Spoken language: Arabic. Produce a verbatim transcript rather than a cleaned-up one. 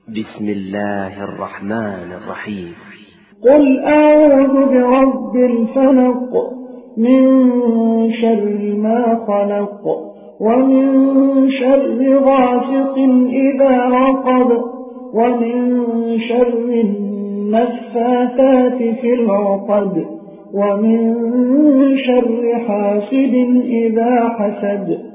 بسم الله الرحمن الرحيم. قل أعوذ برب الفلق من شر ما خلق ومن شر غاسق إذا وقب ومن شر النفاثات في العقد ومن شر حاسد إذا حسد